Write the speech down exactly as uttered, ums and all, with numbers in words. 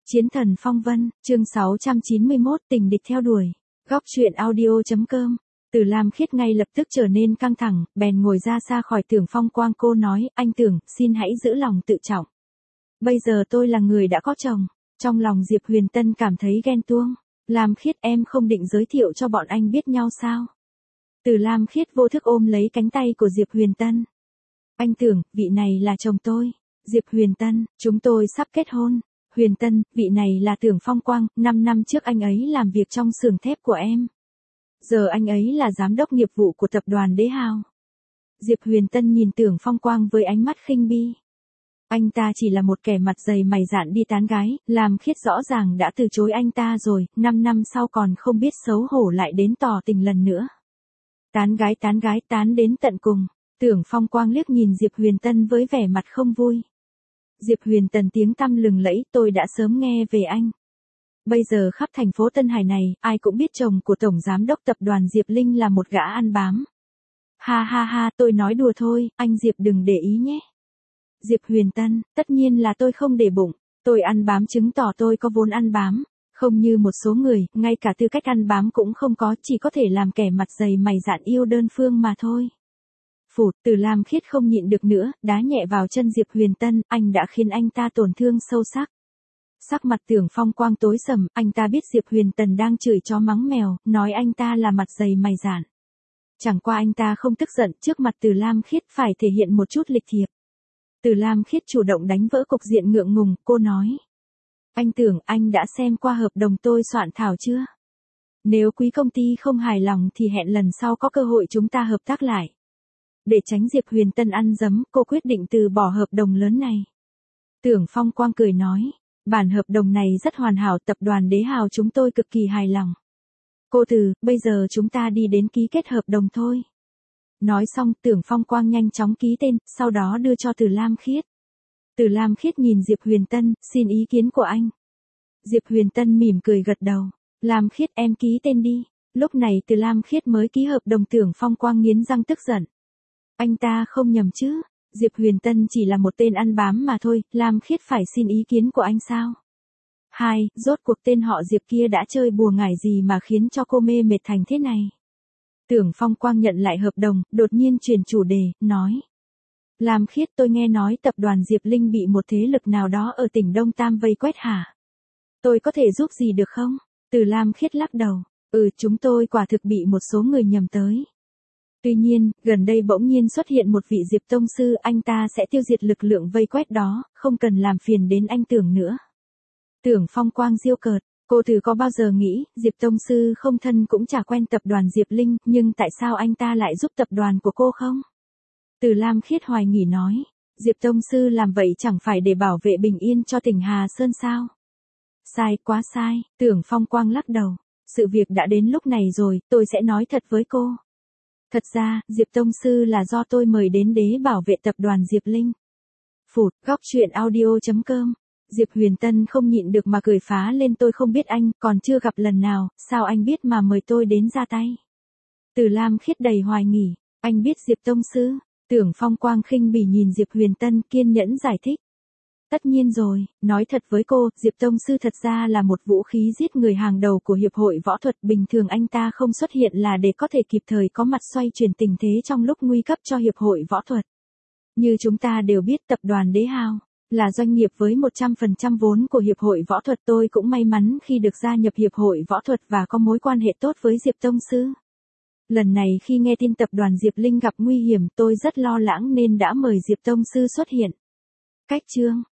Chiến thần phong vân, chương sáu trăm chín mươi mốt, tình địch theo đuổi. Góc truyện audio.com. Từ Lam Khiết ngay lập tức trở nên căng thẳng, bèn ngồi ra xa khỏi Tưởng Phong Quang. Cô nói, anh Tưởng, xin hãy giữ lòng tự trọng. Bây giờ tôi là người đã có chồng. Trong lòng Diệp Huyền Tân cảm thấy ghen tuông. Lam Khiết, em không định giới thiệu cho bọn anh biết nhau sao? Từ Lam Khiết vô thức ôm lấy cánh tay của Diệp Huyền Tân. Anh Tưởng, vị này là chồng tôi. Diệp Huyền Tân, chúng tôi sắp kết hôn. Huyền Tân, vị này là Tưởng Phong Quang, năm năm trước anh ấy làm việc trong xưởng thép của em. Giờ anh ấy là giám đốc nghiệp vụ của tập đoàn Đế Hào. Diệp Huyền Tân nhìn Tưởng Phong Quang với ánh mắt khinh bi. Anh ta chỉ là một kẻ mặt dày mày dạn đi tán gái, Lam Khiết rõ ràng đã từ chối anh ta rồi, năm năm sau còn không biết xấu hổ lại đến tỏ tình lần nữa. Tán gái tán gái tán đến tận cùng, Tưởng Phong Quang liếc nhìn Diệp Huyền Tân với vẻ mặt không vui. Diệp Huyền Tân tiếng tăm lừng lẫy, tôi đã sớm nghe về anh. Bây giờ khắp thành phố Tân Hải này, ai cũng biết chồng của Tổng Giám đốc Tập đoàn Diệp Linh là một gã ăn bám. Ha ha ha, tôi nói đùa thôi, anh Diệp đừng để ý nhé. Diệp Huyền Tân, tất nhiên là tôi không để bụng, tôi ăn bám chứng tỏ tôi có vốn ăn bám. Không như một số người, ngay cả tư cách ăn bám cũng không có, chỉ có thể làm kẻ mặt dày mày dạn yêu đơn phương mà thôi. Phụt, Từ Lam Khiết không nhịn được nữa, đá nhẹ vào chân Diệp Huyền Tân, anh đã khiến anh ta tổn thương sâu sắc. Sắc mặt Tưởng Phong Quang tối sầm, anh ta biết Diệp Huyền Tân đang chửi chó mắng mèo, nói anh ta là mặt dày mày dạn. Chẳng qua anh ta không tức giận, trước mặt Từ Lam Khiết phải thể hiện một chút lịch thiệp. Từ Lam Khiết chủ động đánh vỡ cục diện ngượng ngùng, cô nói. Anh Tưởng, anh đã xem qua hợp đồng tôi soạn thảo chưa? Nếu quý công ty không hài lòng thì hẹn lần sau có cơ hội chúng ta hợp tác lại. Để tránh Diệp Huyền Tân ăn dấm, cô quyết định từ bỏ hợp đồng lớn này. Tưởng Phong Quang cười nói, bản hợp đồng này rất hoàn hảo, tập đoàn Đế Hào chúng tôi cực kỳ hài lòng. Cô Từ, bây giờ chúng ta đi đến ký kết hợp đồng thôi. Nói xong, Tưởng Phong Quang nhanh chóng ký tên, sau đó đưa cho Từ Lam Khiết. Từ Lam Khiết nhìn Diệp Huyền Tân, xin ý kiến của anh. Diệp Huyền Tân mỉm cười gật đầu. Lam Khiết, em ký tên đi. Lúc này Từ Lam Khiết mới ký hợp đồng. Tưởng Phong Quang nghiến răng tức giận. Anh ta không nhầm chứ, Diệp Huyền Tân chỉ là một tên ăn bám mà thôi, Lam Khiết phải xin ý kiến của anh sao? Hai, rốt cuộc tên họ Diệp kia đã chơi bùa ngải gì mà khiến cho cô mê mệt thành thế này? Tưởng Phong Quang nhận lại hợp đồng, đột nhiên chuyển chủ đề, nói. Lam Khiết, tôi nghe nói tập đoàn Diệp Linh bị một thế lực nào đó ở tỉnh Đông Tam vây quét hả? Tôi có thể giúp gì được không? Từ Lam Khiết lắc đầu, ừ chúng tôi quả thực bị một số người nhầm tới. Tuy nhiên, gần đây bỗng nhiên xuất hiện một vị Diệp Tông Sư, anh ta sẽ tiêu diệt lực lượng vây quét đó, không cần làm phiền đến anh Tưởng nữa. Tưởng Phong Quang giễu cợt, cô Từ có bao giờ nghĩ, Diệp Tông Sư không thân cũng chả quen tập đoàn Diệp Linh, nhưng tại sao anh ta lại giúp tập đoàn của cô không? Từ Lam Khiết hoài nghi nói, Diệp Tông Sư làm vậy chẳng phải để bảo vệ bình yên cho tỉnh Hà Sơn sao? Sai, quá sai, Tưởng Phong Quang lắc đầu, sự việc đã đến lúc này rồi, tôi sẽ nói thật với cô. Thật ra, Diệp Tông Sư là do tôi mời đến để bảo vệ tập đoàn Diệp Linh. Phụt, góc truyện audio.com. Diệp Huyền Tân không nhịn được mà cười phá lên, tôi không biết anh, còn chưa gặp lần nào, sao anh biết mà mời tôi đến ra tay? Từ Lam Khiết đầy hoài nghi, anh biết Diệp Tông Sư? Tưởng Phong Quang khinh bỉ nhìn Diệp Huyền Tân, kiên nhẫn giải thích. Tất nhiên rồi, nói thật với cô, Diệp Tông Sư thật ra là một vũ khí giết người hàng đầu của Hiệp hội Võ thuật, bình thường anh ta không xuất hiện là để có thể kịp thời có mặt xoay chuyển tình thế trong lúc nguy cấp cho Hiệp hội Võ thuật. Như chúng ta đều biết, tập đoàn Đế Hào là doanh nghiệp với một trăm phần trăm vốn của Hiệp hội Võ thuật, tôi cũng may mắn khi được gia nhập Hiệp hội Võ thuật và có mối quan hệ tốt với Diệp Tông Sư. Lần này khi nghe tin tập đoàn Diệp Linh gặp nguy hiểm, tôi rất lo lắng nên đã mời Diệp Tông Sư xuất hiện. Cách chương